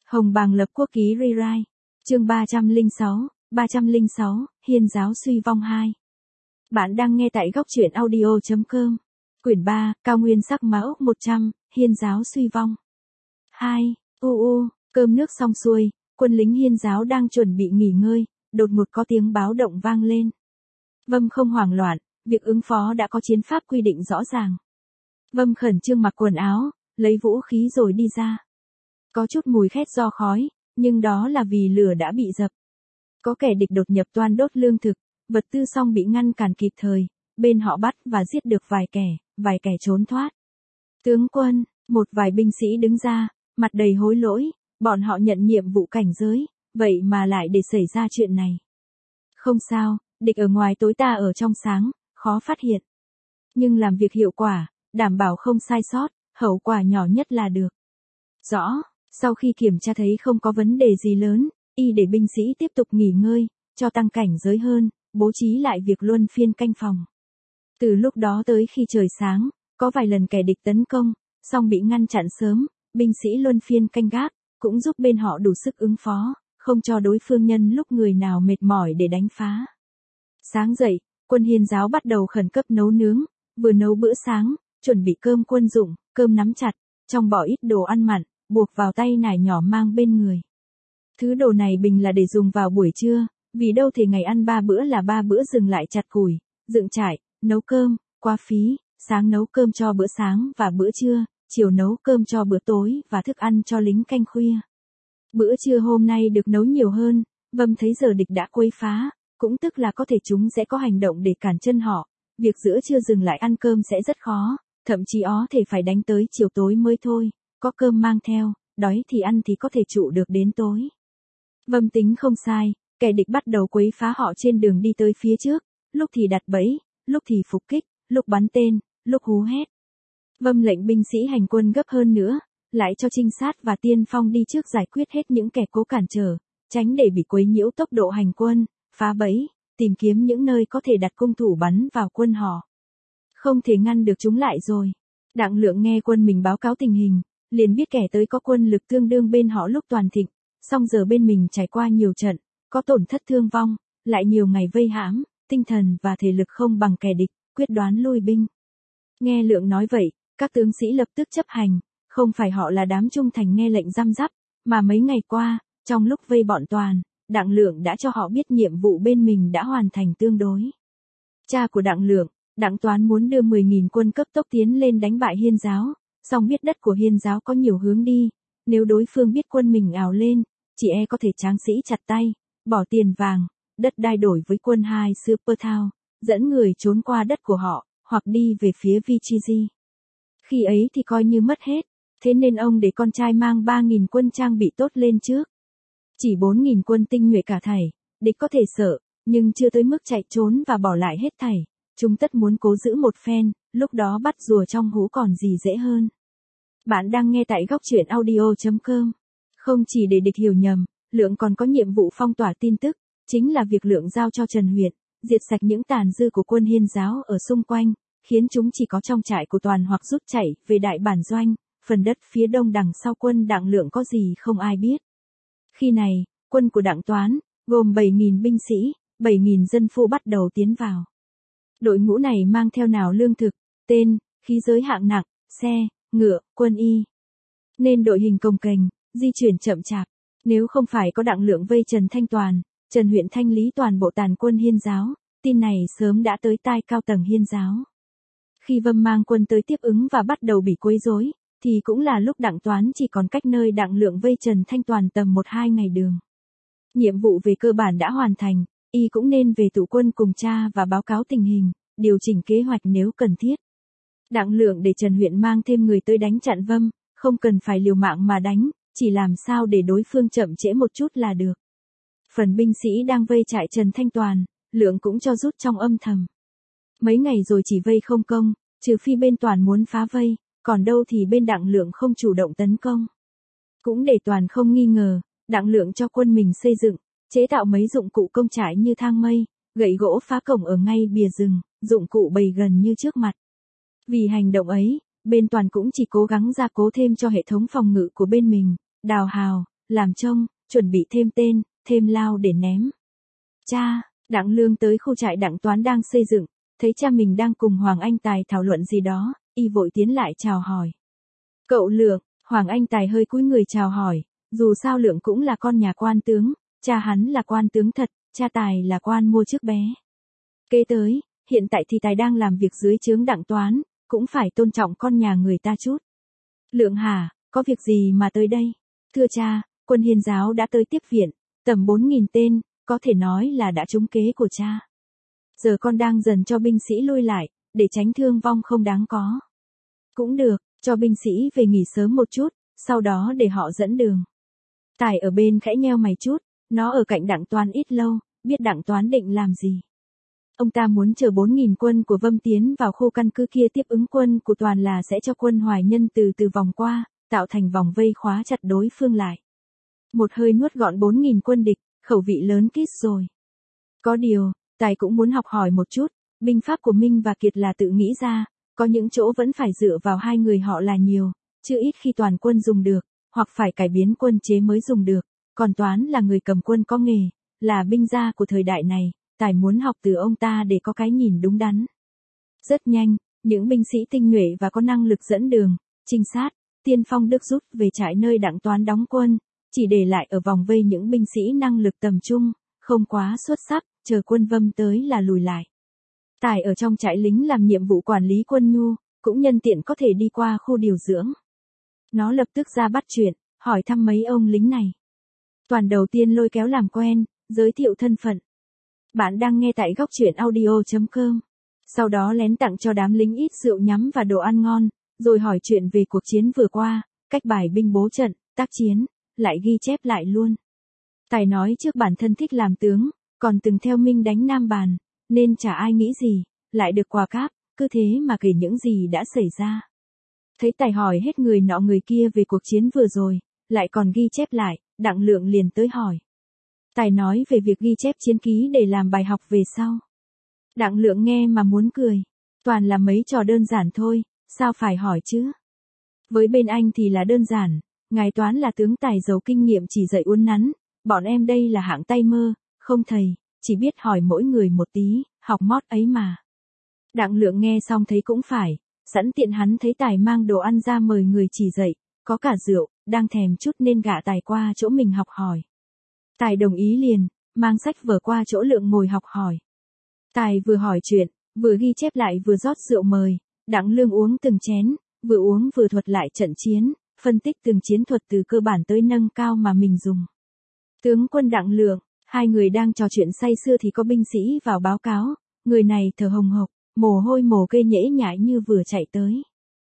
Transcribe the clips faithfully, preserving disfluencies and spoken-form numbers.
Hồng Bàng lập quốc ký rewrite. Chương ba trăm lẻ sáu, ba trăm lẻ sáu, Hiên giáo suy vong hai. Bạn đang nghe tại góc truyện audio chấm com. Quyển ba, Cao Nguyên sắc mão một trăm, Hiên giáo suy vong. hai. U u, cơm nước xong xuôi, quân lính Hiên giáo đang chuẩn bị nghỉ ngơi, đột ngột có tiếng báo động vang lên. Vâm không hoảng loạn, việc ứng phó đã có chiến pháp quy định rõ ràng. Vâm khẩn trương mặc quần áo, lấy vũ khí rồi đi ra. Có chút mùi khét do khói, nhưng đó là vì lửa đã bị dập. Có kẻ địch đột nhập toan đốt lương thực, vật tư xong bị ngăn cản kịp thời, bên họ bắt và giết được vài kẻ, vài kẻ trốn thoát. Tướng quân, một vài binh sĩ đứng ra, mặt đầy hối lỗi, bọn họ nhận nhiệm vụ cảnh giới, vậy mà lại để xảy ra chuyện này. Không sao, địch ở ngoài tối ta ở trong sáng, khó phát hiện. Nhưng làm việc hiệu quả, đảm bảo không sai sót, hậu quả nhỏ nhất là được. Rõ, sau khi kiểm tra thấy không có vấn đề gì lớn, y để binh sĩ tiếp tục nghỉ ngơi, cho tăng cảnh giới hơn, bố trí lại việc luân phiên canh phòng. Từ lúc đó tới khi trời sáng, có vài lần kẻ địch tấn công, song bị ngăn chặn sớm, binh sĩ luân phiên canh gác, cũng giúp bên họ đủ sức ứng phó, không cho đối phương nhân lúc người nào mệt mỏi để đánh phá. Sáng dậy, quân Hiên giáo bắt đầu khẩn cấp nấu nướng, vừa nấu bữa sáng, chuẩn bị cơm quân dụng, cơm nắm chặt, trong bỏ ít đồ ăn mặn, buộc vào tay nải nhỏ mang bên người. Thứ đồ này bình là để dùng vào buổi trưa, vì đâu thể ngày ăn ba bữa là ba bữa dừng lại chặt củi, dựng trại, nấu cơm, qua phí, sáng nấu cơm cho bữa sáng và bữa trưa, chiều nấu cơm cho bữa tối và thức ăn cho lính canh khuya. Bữa trưa hôm nay được nấu nhiều hơn, Vâm thấy giờ địch đã quấy phá, cũng tức là có thể chúng sẽ có hành động để cản chân họ, việc giữa trưa dừng lại ăn cơm sẽ rất khó, thậm chí ó thể phải đánh tới chiều tối mới thôi, có cơm mang theo, đói thì ăn thì có thể trụ được đến tối. Vâm tính không sai, kẻ địch bắt đầu quấy phá họ trên đường đi tới phía trước, lúc thì đặt bẫy, lúc thì phục kích, lúc bắn tên, lúc hú hét. Vâm lệnh binh sĩ hành quân gấp hơn nữa, lại cho trinh sát và tiên phong đi trước giải quyết hết những kẻ cố cản trở, tránh để bị quấy nhiễu tốc độ hành quân, phá bẫy, tìm kiếm những nơi có thể đặt cung thủ bắn vào quân họ. Không thể ngăn được chúng lại rồi. Đặng Lượng nghe quân mình báo cáo tình hình, liền biết kẻ tới có quân lực tương đương bên họ lúc toàn thịnh, song giờ bên mình trải qua nhiều trận, có tổn thất thương vong, lại nhiều ngày vây hãm, tinh thần và thể lực không bằng kẻ địch, quyết đoán lui binh. Nghe Lượng nói vậy, các tướng sĩ lập tức chấp hành, không phải họ là đám trung thành nghe lệnh răm rắp, mà mấy ngày qua, trong lúc vây bọn Toàn, Đặng Lượng đã cho họ biết nhiệm vụ bên mình đã hoàn thành tương đối. Cha của Đặng Lượng, Đặng Toán muốn đưa mười nghìn quân cấp tốc tiến lên đánh bại Hiên giáo, song biết đất của Hiên giáo có nhiều hướng đi, nếu đối phương biết quân mình ào lên, chỉ e có thể tráng sĩ chặt tay, bỏ tiền vàng, đất đai đổi với quân hai Super Thao, dẫn người trốn qua đất của họ, hoặc đi về phía Vichiji. Khi ấy thì coi như mất hết, thế nên ông để con trai mang ba nghìn quân trang bị tốt lên trước. Chỉ bốn nghìn quân tinh nhuệ cả thảy, địch có thể sợ, nhưng chưa tới mức chạy trốn và bỏ lại hết thảy. Chúng tất muốn cố giữ một phen, lúc đó bắt rùa trong hũ còn gì dễ hơn. Bạn đang nghe tại góc truyện audio chấm com. Không chỉ để địch hiểu nhầm, Lượng còn có nhiệm vụ phong tỏa tin tức, chính là việc Lượng giao cho Trần Huyện, diệt sạch những tàn dư của quân Hiên giáo ở xung quanh, khiến chúng chỉ có trong trại của Toàn hoặc rút chạy về đại bản doanh, phần đất phía đông đằng sau quân Đặng Lượng có gì không ai biết. Khi này, quân của Đặng Toán, gồm bảy nghìn binh sĩ, bảy nghìn dân phu bắt đầu tiến vào. Đội ngũ này mang theo nào lương thực, tên, khí giới hạng nặng, xe, ngựa, quân y. Nên đội hình cồng kềnh, di chuyển chậm chạp. Nếu không phải có Đặng Lượng vây Trần Thanh Toàn, Trần Huyện thanh lý toàn bộ tàn quân Hiên giáo, tin này sớm đã tới tai cao tầng Hiên giáo. Khi Vâm mang quân tới tiếp ứng và bắt đầu bị quấy rối, thì cũng là lúc Đặng Toán chỉ còn cách nơi Đặng Lượng vây Trần Thanh Toàn tầm một hai ngày đường. Nhiệm vụ về cơ bản đã hoàn thành, y cũng nên về tụ quân cùng cha và báo cáo tình hình, điều chỉnh kế hoạch nếu cần thiết. Đặng Lượng để Trần Huyện mang thêm người tới đánh chặn Vâm, không cần phải liều mạng mà đánh, chỉ làm sao để đối phương chậm trễ một chút là được. Phần binh sĩ đang vây trại Trần Thanh Toàn, Lượng cũng cho rút trong âm thầm. Mấy ngày rồi chỉ vây không công, trừ phi bên Toàn muốn phá vây, còn đâu thì bên Đặng Lượng không chủ động tấn công. Cũng để Toàn không nghi ngờ, Đặng Lượng cho quân mình xây dựng, chế tạo mấy dụng cụ công trại như thang mây, gậy gỗ phá cổng ở ngay bìa rừng, dụng cụ bày gần như trước mặt. Vì hành động ấy, bên Toàn cũng chỉ cố gắng gia cố thêm cho hệ thống phòng ngự của bên mình, đào hào, làm trông, chuẩn bị thêm tên, thêm lao để ném. Cha, Đặng Lương tới khu trại Đặng Toán đang xây dựng, thấy cha mình đang cùng Hoàng Anh Tài thảo luận gì đó, y vội tiến lại chào hỏi. Cậu Lượng, Hoàng Anh Tài hơi cúi người chào hỏi, dù sao Lượng cũng là con nhà quan tướng, cha hắn là quan tướng thật, cha Tài là quan mua trước bé. Kế tới, hiện tại thì Tài đang làm việc dưới trướng Đặng Toán, cũng phải tôn trọng con nhà người ta chút. Lượng hả, có việc gì mà tới đây? Thưa cha, quân Hiên giáo đã tới tiếp viện, tầm bốn nghìn tên, có thể nói là đã trúng kế của cha. Giờ con đang dần cho binh sĩ lui lại, để tránh thương vong không đáng có. Cũng được, cho binh sĩ về nghỉ sớm một chút, sau đó để họ dẫn đường. Tài ở bên khẽ nheo mày chút, nó ở cạnh Đặng Toán ít lâu, biết Đặng Toán định làm gì. Ông ta muốn chờ bốn nghìn quân của Vâm tiến vào khu căn cứ kia tiếp ứng quân của Toàn là sẽ cho quân Hoài Nhân từ từ vòng qua, tạo thành vòng vây khóa chặt đối phương lại. Một hơi nuốt gọn bốn nghìn quân địch, khẩu vị lớn kít rồi. Có điều, Tài cũng muốn học hỏi một chút, binh pháp của Minh và Kiệt là tự nghĩ ra, có những chỗ vẫn phải dựa vào hai người họ là nhiều, chứ ít khi toàn quân dùng được, hoặc phải cải biến quân chế mới dùng được, còn Toán là người cầm quân có nghề, là binh gia của thời đại này, Tài muốn học từ ông ta để có cái nhìn đúng đắn. Rất nhanh, những binh sĩ tinh nhuệ và có năng lực dẫn đường, trinh sát, tiên phong được rút về trại nơi Đặng Toán đóng quân, chỉ để lại ở vòng vây những binh sĩ năng lực tầm trung, không quá xuất sắc, chờ quân Vâm tới là lùi lại. Tài ở trong trại lính làm nhiệm vụ quản lý quân nhu, cũng nhân tiện có thể đi qua khu điều dưỡng. Nó lập tức ra bắt chuyện, hỏi thăm mấy ông lính này. Toàn đầu tiên lôi kéo làm quen, giới thiệu thân phận. Bạn đang nghe tại góc truyện audio chấm com. Sau đó lén tặng cho đám lính ít rượu nhắm và đồ ăn ngon, rồi hỏi chuyện về cuộc chiến vừa qua, cách bài binh bố trận, tác chiến, lại ghi chép lại luôn. Tài nói trước bản thân thích làm tướng, còn từng theo Minh đánh Nam Bàn, nên chả ai nghĩ gì, lại được quà cáp, cứ thế mà kể những gì đã xảy ra. Thấy Tài hỏi hết người nọ người kia về cuộc chiến vừa rồi, lại còn ghi chép lại, Đặng Lượng liền tới hỏi. Tài nói về việc ghi chép chiến ký để làm bài học về sau. Đặng Lượng nghe mà muốn cười, toàn là mấy trò đơn giản thôi, sao phải hỏi chứ? Với bên anh thì là đơn giản, ngài Toán là tướng tài giàu kinh nghiệm chỉ dạy uốn nắn, bọn em đây là hạng tay mơ, không thầy, chỉ biết hỏi mỗi người một tí, học mót ấy mà. Đặng Lượng nghe xong thấy cũng phải, sẵn tiện hắn thấy Tài mang đồ ăn ra mời người chỉ dạy, có cả rượu, đang thèm chút nên gạ Tài qua chỗ mình học hỏi. Tài đồng ý liền, mang sách vở qua chỗ Lượng ngồi học hỏi. Tài vừa hỏi chuyện, vừa ghi chép lại vừa rót rượu mời, Đặng Lương uống từng chén, vừa uống vừa thuật lại trận chiến, phân tích từng chiến thuật từ cơ bản tới nâng cao mà mình dùng. Tướng quân Đặng Lượng, hai người đang trò chuyện say sưa thì có binh sĩ vào báo cáo, người này thở hồng hộc, mồ hôi mồ kê nhễ nhại như vừa chạy tới.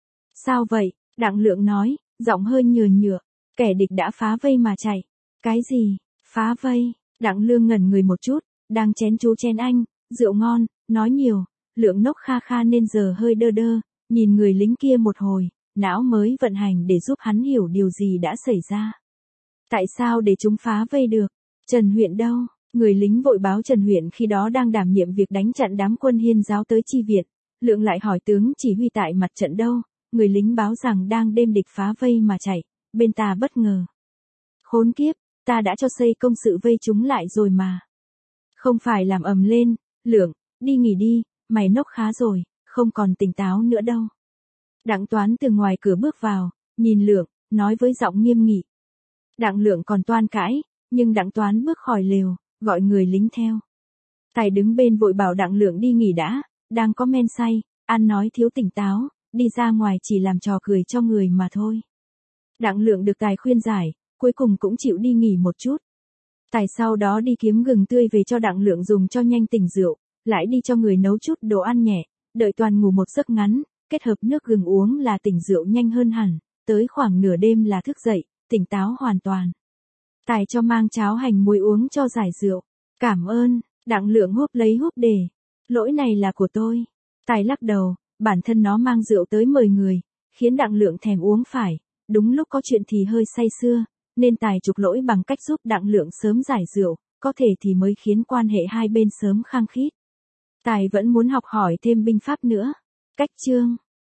Sao vậy? Đặng Lượng nói, giọng hơi nhừa nhựa, kẻ địch đã phá vây mà chạy. Cái gì? Phá vây? Đặng Lương ngẩn người một chút, đang chén chú chén anh, rượu ngon, nói nhiều, Lượng nốc kha kha nên giờ hơi đơ đơ, nhìn người lính kia một hồi, não mới vận hành để giúp hắn hiểu điều gì đã xảy ra. Tại sao để chúng phá vây được? Trần Huyện đâu? Người lính vội báo Trần Huyện khi đó đang đảm nhiệm việc đánh chặn đám quân Hiên giáo tới chi viện. Lượng lại hỏi tướng chỉ huy tại mặt trận đâu, người lính báo rằng đang đêm địch phá vây mà chạy, bên ta bất ngờ. Khốn kiếp, ta đã cho xây công sự vây chúng lại rồi mà. Không phải làm ầm lên, Lượng, đi nghỉ đi, mày nốc khá rồi, không còn tỉnh táo nữa đâu. Đặng Toán từ ngoài cửa bước vào, nhìn Lượng, nói với giọng nghiêm nghị. Đặng Lượng còn toan cãi, nhưng Đặng Toán bước khỏi lều, gọi người lính theo. Tài đứng bên vội bảo Đặng Lượng đi nghỉ đã, đang có men say, ăn nói thiếu tỉnh táo, đi ra ngoài chỉ làm trò cười cho người mà thôi. Đặng Lượng được Tài khuyên giải, cuối cùng cũng chịu đi nghỉ một chút. Tài sau đó đi kiếm gừng tươi về cho Đặng Lượng dùng cho nhanh tỉnh rượu, lại đi cho người nấu chút đồ ăn nhẹ, đợi toàn ngủ một giấc ngắn, kết hợp nước gừng uống là tỉnh rượu nhanh hơn hẳn, tới khoảng nửa đêm là thức dậy, tỉnh táo hoàn toàn. Tài cho mang cháo hành muối uống cho giải rượu. Cảm ơn, Đặng Lượng húp lấy húp để. Lỗi này là của tôi. Tài lắc đầu, bản thân nó mang rượu tới mời người, khiến Đặng Lượng thèm uống phải. Đúng lúc có chuyện thì hơi say sưa, nên Tài trục lỗi bằng cách giúp Đặng Lượng sớm giải rượu, có thể thì mới khiến quan hệ hai bên sớm khăng khít. Tài vẫn muốn học hỏi thêm binh pháp nữa. Cách chương